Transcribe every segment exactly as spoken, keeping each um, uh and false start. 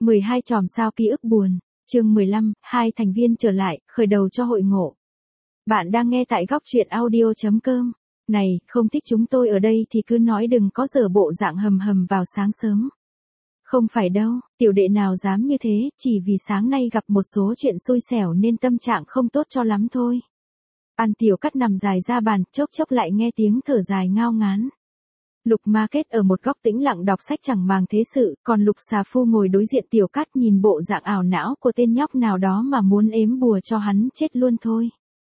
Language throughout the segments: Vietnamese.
mười hai chòm sao ký ức buồn, chương mười lăm, hai thành viên trở lại, khởi đầu cho hội ngộ. Bạn đang nghe tại góc truyện audio chấm com. Này, không thích chúng tôi ở đây thì cứ nói đừng có dở bộ dạng hầm hầm vào sáng sớm. Không phải đâu, tiểu đệ nào dám như thế, chỉ vì sáng nay gặp một số chuyện xui xẻo nên tâm trạng không tốt cho lắm thôi. An Tiểu Cắt nằm dài ra bàn, chốc chốc lại nghe tiếng thở dài ngao ngán. Lục Ma Kết ở một góc tĩnh lặng đọc sách chẳng màng thế sự, còn Lục Xà Phu ngồi đối diện Tiểu Cắt nhìn bộ dạng ảo não của tên nhóc nào đó mà muốn ếm bùa cho hắn chết luôn thôi.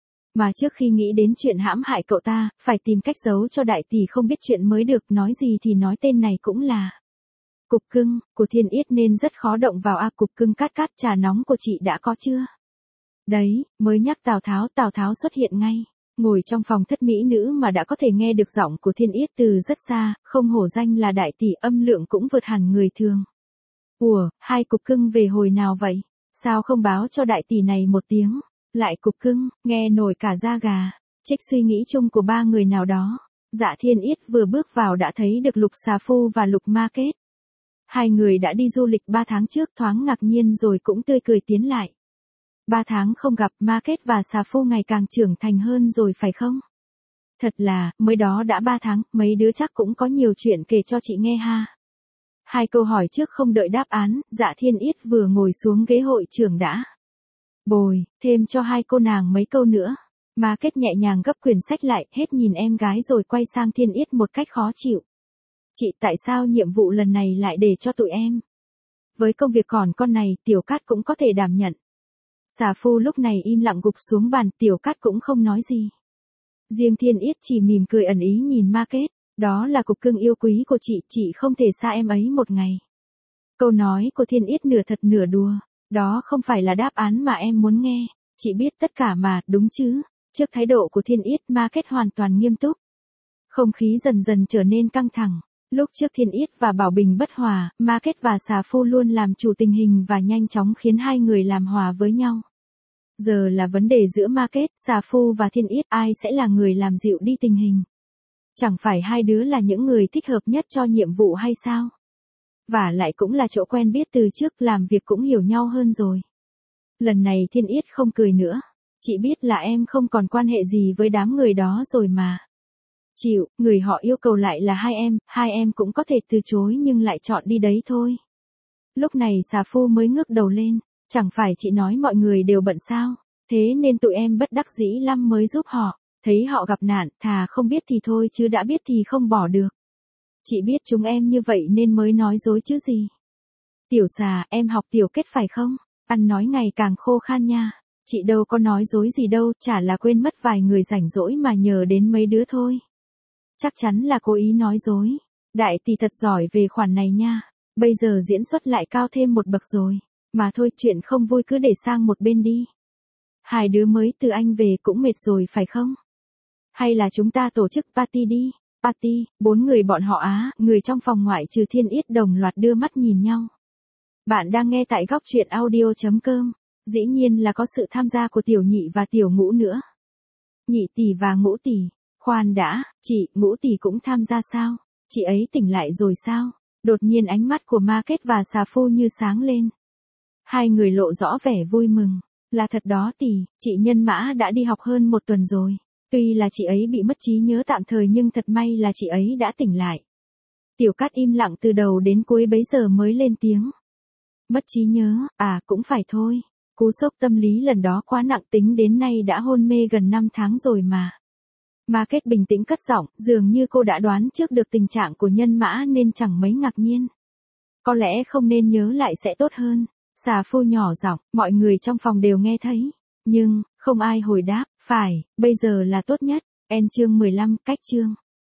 Mà trước khi nghĩ đến chuyện hãm hại cậu ta, phải tìm cách giấu cho đại tỷ không biết chuyện mới được, nói gì thì nói tên này cũng là cục cưng, của Thiên Yết nên rất khó động vào. A cục cưng cát cát, trà nóng của chị đã có chưa? Đấy, mới nhắc Tào Tháo, Tào Tháo xuất hiện ngay. Ngồi trong phòng thất mỹ nữ mà đã có thể nghe được giọng của Thiên Yết từ rất xa, không hổ danh là đại tỷ, âm lượng cũng vượt hẳn người thường. Ủa, hai cục cưng về hồi nào vậy? Sao không báo cho đại tỷ này một tiếng? Lại cục cưng, nghe nổi cả da gà. Trích suy nghĩ chung của ba người nào đó. Dạ Thiên Yết vừa bước vào đã thấy được Lục Xà Phu và Lục Ma Kết. Hai người đã đi du lịch ba tháng trước, thoáng ngạc nhiên rồi cũng tươi cười tiến lại. Ba tháng không gặp, Ma Kết và Xà Phu ngày càng trưởng thành hơn rồi phải không? Thật là, mới đó đã ba tháng, mấy đứa chắc cũng có nhiều chuyện kể cho chị nghe ha. Hai câu hỏi trước không đợi đáp án, Dạ Thiên Yết vừa ngồi xuống ghế hội trưởng đã bồi, thêm cho hai cô nàng mấy câu nữa. Ma Kết nhẹ nhàng gấp quyển sách lại, hết nhìn em gái rồi quay sang Thiên Yết một cách khó chịu. Chị, tại sao nhiệm vụ lần này lại để cho tụi em? Với công việc còn con này, Tiểu Cát cũng có thể đảm nhận. Xà Phu lúc này im lặng gục xuống bàn, Tiểu Cát cũng không nói gì. Riêng Thiên Yết chỉ mỉm cười ẩn ý nhìn Ma Kết, đó là cục cưng yêu quý của chị, chị không thể xa em ấy một ngày. Câu nói của Thiên Yết nửa thật nửa đùa, đó không phải là đáp án mà em muốn nghe, chị biết tất cả mà, đúng chứ? Trước thái độ của Thiên Yết, Ma Kết hoàn toàn nghiêm túc. Không khí dần dần trở nên căng thẳng. Lúc trước Thiên Yết và Bảo Bình bất hòa, Ma Kết và Xà Phu luôn làm chủ tình hình và nhanh chóng khiến hai người làm hòa với nhau. Giờ là vấn đề giữa Ma Kết, Xà Phu và Thiên Yết, ai sẽ là người làm dịu đi tình hình? Chẳng phải hai đứa là những người thích hợp nhất cho nhiệm vụ hay sao? Và lại cũng là chỗ quen biết từ trước, làm việc cũng hiểu nhau hơn rồi. Lần này Thiên Yết không cười nữa. Chị biết là em không còn quan hệ gì với đám người đó rồi mà. Chịu, người họ yêu cầu lại là hai em, hai em cũng có thể từ chối nhưng lại chọn đi đấy thôi. Lúc này Xà Phu mới ngước đầu lên, chẳng phải chị nói mọi người đều bận sao, thế nên tụi em bất đắc dĩ lắm mới giúp họ, thấy họ gặp nạn, thà không biết thì thôi chứ đã biết thì không bỏ được. Chị biết chúng em như vậy nên mới nói dối chứ gì. Tiểu Xà, em học Tiểu Kết phải không? Ăn nói ngày càng khô khan nha. Chị đâu có nói dối gì đâu, chả là quên mất vài người rảnh rỗi mà nhờ đến mấy đứa thôi. Chắc chắn là cố ý nói dối. Đại tỷ thật giỏi về khoản này nha. Bây giờ diễn xuất lại cao thêm một bậc rồi. Mà thôi, chuyện không vui cứ để sang một bên đi. Hai đứa mới từ Anh về cũng mệt rồi phải không? Hay là chúng ta tổ chức party đi. Party, bốn người bọn họ Á, người trong phòng ngoại trừ Thiên Yết đồng loạt đưa mắt nhìn nhau. Bạn đang nghe tại góc truyện audio chấm com. Dĩ nhiên là có sự tham gia của Tiểu Nhị và Tiểu Ngũ nữa. Nhị tỷ và Ngũ tỷ. Khoan đã, chị, Ngũ tỷ cũng tham gia sao? Chị ấy tỉnh lại rồi sao? Đột nhiên ánh mắt của Ma Kết và Xà Phu như sáng lên. Hai người lộ rõ vẻ vui mừng. Là thật đó tỷ, chị Nhân Mã đã đi học hơn một tuần rồi. Tuy là chị ấy bị mất trí nhớ tạm thời nhưng thật may là chị ấy đã tỉnh lại. Tiểu Cát im lặng từ đầu đến cuối bấy giờ mới lên tiếng. Mất trí nhớ, à cũng phải thôi. Cú sốc tâm lý lần đó quá nặng, tính đến nay đã hôn mê gần năm tháng rồi mà. Ma Kết bình tĩnh cất giọng, dường như cô đã đoán trước được tình trạng của Nhân Mã nên chẳng mấy ngạc nhiên. Có lẽ không nên nhớ lại sẽ tốt hơn. Xà Phu nhỏ giọng, mọi người trong phòng đều nghe thấy. Nhưng, không ai hồi đáp, phải, bây giờ là tốt nhất. En chương mười lăm, cách chương.